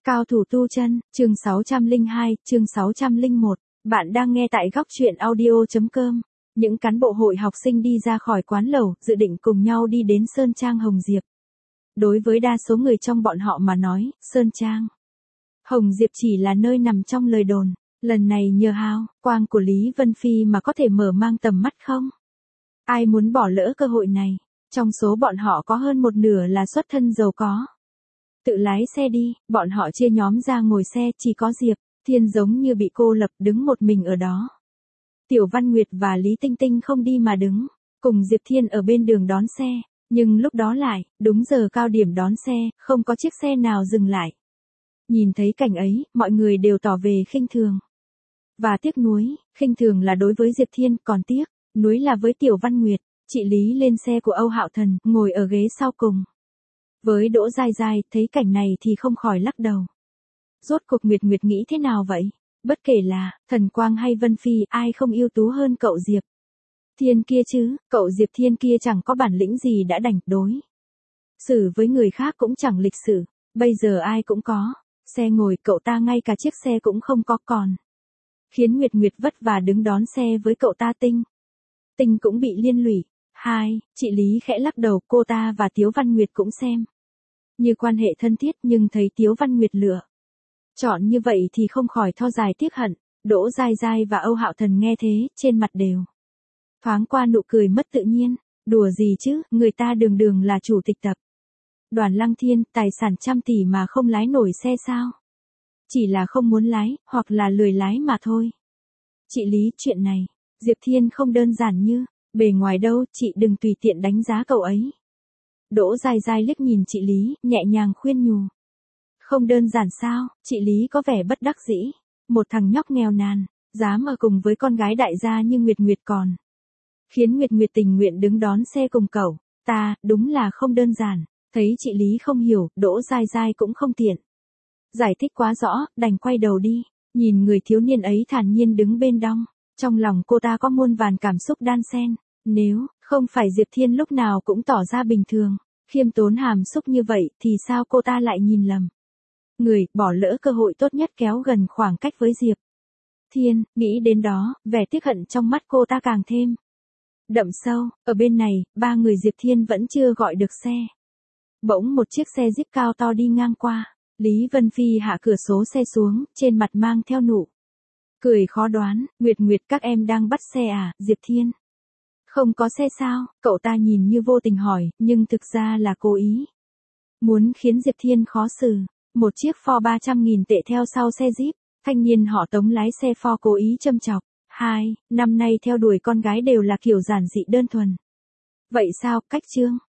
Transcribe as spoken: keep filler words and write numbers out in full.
Cao thủ tu chân, chương sáu trăm lẻ hai, chương sáu trăm lẻ một. Bạn đang nghe tại góc truyện audio chấm com. Những cán bộ hội học sinh đi ra khỏi quán lẩu, dự định cùng nhau đi đến Sơn Trang Hồng Diệp. Đối với đa số người trong bọn họ mà nói, Sơn Trang Hồng Diệp chỉ là nơi nằm trong lời đồn. Lần này nhờ hào quang của Lý Vân Phi mà có thể mở mang tầm mắt không? Ai muốn bỏ lỡ cơ hội này? Trong số bọn họ có hơn một nửa là xuất thân giàu có. Tự lái xe đi, bọn họ chia nhóm ra ngồi xe, chỉ có Diệp Thiên giống như bị cô lập đứng một mình ở đó. Tiểu Văn Nguyệt và Lý Tinh Tinh không đi mà đứng, cùng Diệp Thiên ở bên đường đón xe, nhưng lúc đó lại, đúng giờ cao điểm đón xe, không có chiếc xe nào dừng lại. Nhìn thấy cảnh ấy, mọi người đều tỏ về khinh thường. Và tiếc nuối, khinh thường là đối với Diệp Thiên, còn tiếc nuối là với Tiểu Văn Nguyệt. Chị Lý lên xe của Âu Hạo Thần, ngồi ở ghế sau cùng. Với Đỗ Giai Giai, thấy cảnh này thì không khỏi lắc đầu. Rốt cuộc Nguyệt Nguyệt nghĩ thế nào vậy? Bất kể là Thần Quang hay Vân Phi, ai không ưu tú hơn cậu Diệp Thiên kia chứ, cậu Diệp Thiên kia chẳng có bản lĩnh gì đã đành đối xử với người khác cũng chẳng lịch sự, bây giờ ai cũng có xe ngồi, cậu ta ngay cả chiếc xe cũng không có còn. Khiến Nguyệt Nguyệt vất vả đứng đón xe với cậu ta. Tinh Tinh cũng bị liên lụy. Hai, chị Lý khẽ lắc đầu, cô ta và Tiếu Văn Nguyệt cũng xem như quan hệ thân thiết, nhưng thấy Tiếu Văn Nguyệt lựa chọn như vậy thì không khỏi tho dài tiếc hận. Đỗ Giai Giai và Âu Hạo Thần nghe thế, trên mặt đều thoáng qua nụ cười mất tự nhiên. Đùa gì chứ, người ta đường đường là chủ tịch tập đoàn Lăng Thiên, tài sản trăm tỷ mà không lái nổi xe sao? Chỉ là không muốn lái, hoặc là lười lái mà thôi. Chị Lý, chuyện này Diệp Thiên không đơn giản như bề ngoài đâu, chị đừng tùy tiện đánh giá cậu ấy. Đỗ Giai Giai liếc nhìn chị Lý, nhẹ nhàng khuyên nhủ. Không đơn giản sao? Chị Lý có vẻ bất đắc dĩ. Một thằng nhóc nghèo nàn, dám ở cùng với con gái đại gia như Nguyệt Nguyệt còn khiến Nguyệt Nguyệt tình nguyện đứng đón xe cùng cậu ta, đúng là không đơn giản. Thấy chị Lý không hiểu, Đỗ Giai Giai cũng không tiện giải thích quá rõ, đành quay đầu đi, nhìn người thiếu niên ấy thản nhiên đứng bên đong. Trong lòng cô ta có muôn vàn cảm xúc đan xen. Nếu không phải Diệp Thiên lúc nào cũng tỏ ra bình thường, khiêm tốn hàm xúc như vậy, thì sao cô ta lại nhìn lầm người, bỏ lỡ cơ hội tốt nhất kéo gần khoảng cách với Diệp Thiên. Nghĩ đến đó, vẻ tiếc hận trong mắt cô ta càng thêm đậm sâu. Ở bên này, ba người Diệp Thiên vẫn chưa gọi được xe. Bỗng một chiếc xe Jeep cao to đi ngang qua. Lý Vân Phi hạ cửa sổ xe xuống, trên mặt mang theo nụ cười khó đoán. Nguyệt Nguyệt, các em đang bắt xe à? Diệp Thiên không có xe sao? Cậu ta nhìn như vô tình hỏi, nhưng thực ra là cố ý muốn khiến Diệp Thiên khó xử. Một chiếc Ford ba trăm nghìn tệ theo sau xe Jeep. Thanh niên họ Tống lái xe Ford cố ý châm chọc. Hai, năm nay theo đuổi con gái đều là kiểu giản dị đơn thuần. Vậy sao? Cách chương